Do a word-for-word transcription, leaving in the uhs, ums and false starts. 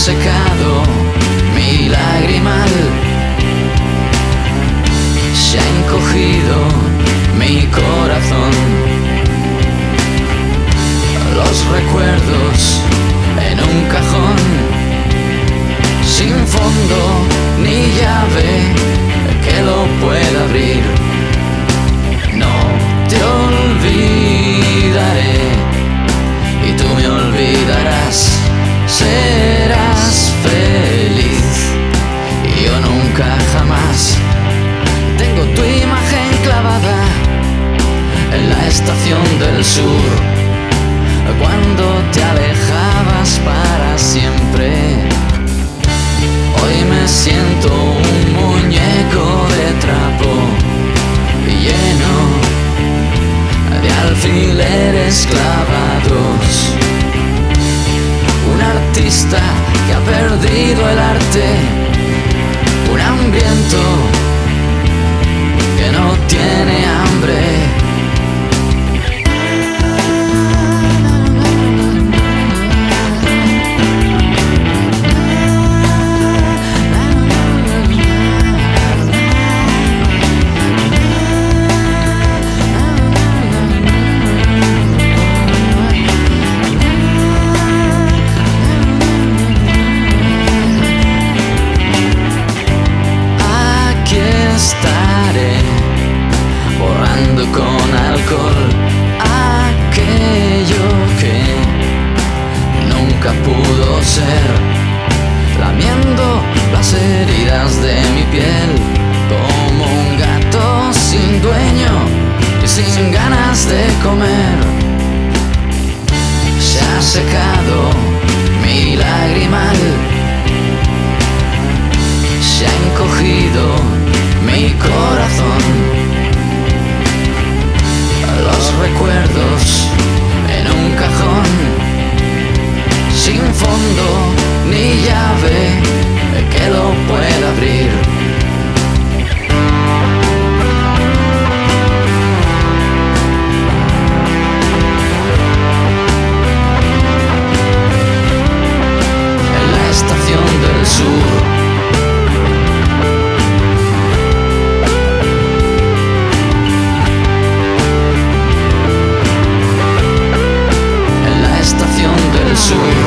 secado mi lagrimal, se ha encogido mi corazón. Los recuerdos en un cajón, sin fondo ni llave que lo pueda abrir. No te olvidaré y tú me olvidarás. Serás feliz y yo nunca jamás. Tengo tu imagen clavada en la estación del sur, cuando te alejabas para siempre. Hoy me siento un muñeco de trapo lleno de alfileres clavados. Un artista que ha perdido el arte, un hambriento que no tiene hambre. Estaré borrando con alcohol aquello que nunca pudo ser, lamiendo las heridas de mi piel como un gato sin dueño y sin ganas de comer. Se ha secado mi lagrimal, se ha encogido mi corazón. Los recuerdos en un cajón, sin fondo ni llave que lo pueda abrir. En la estación del sur, sur.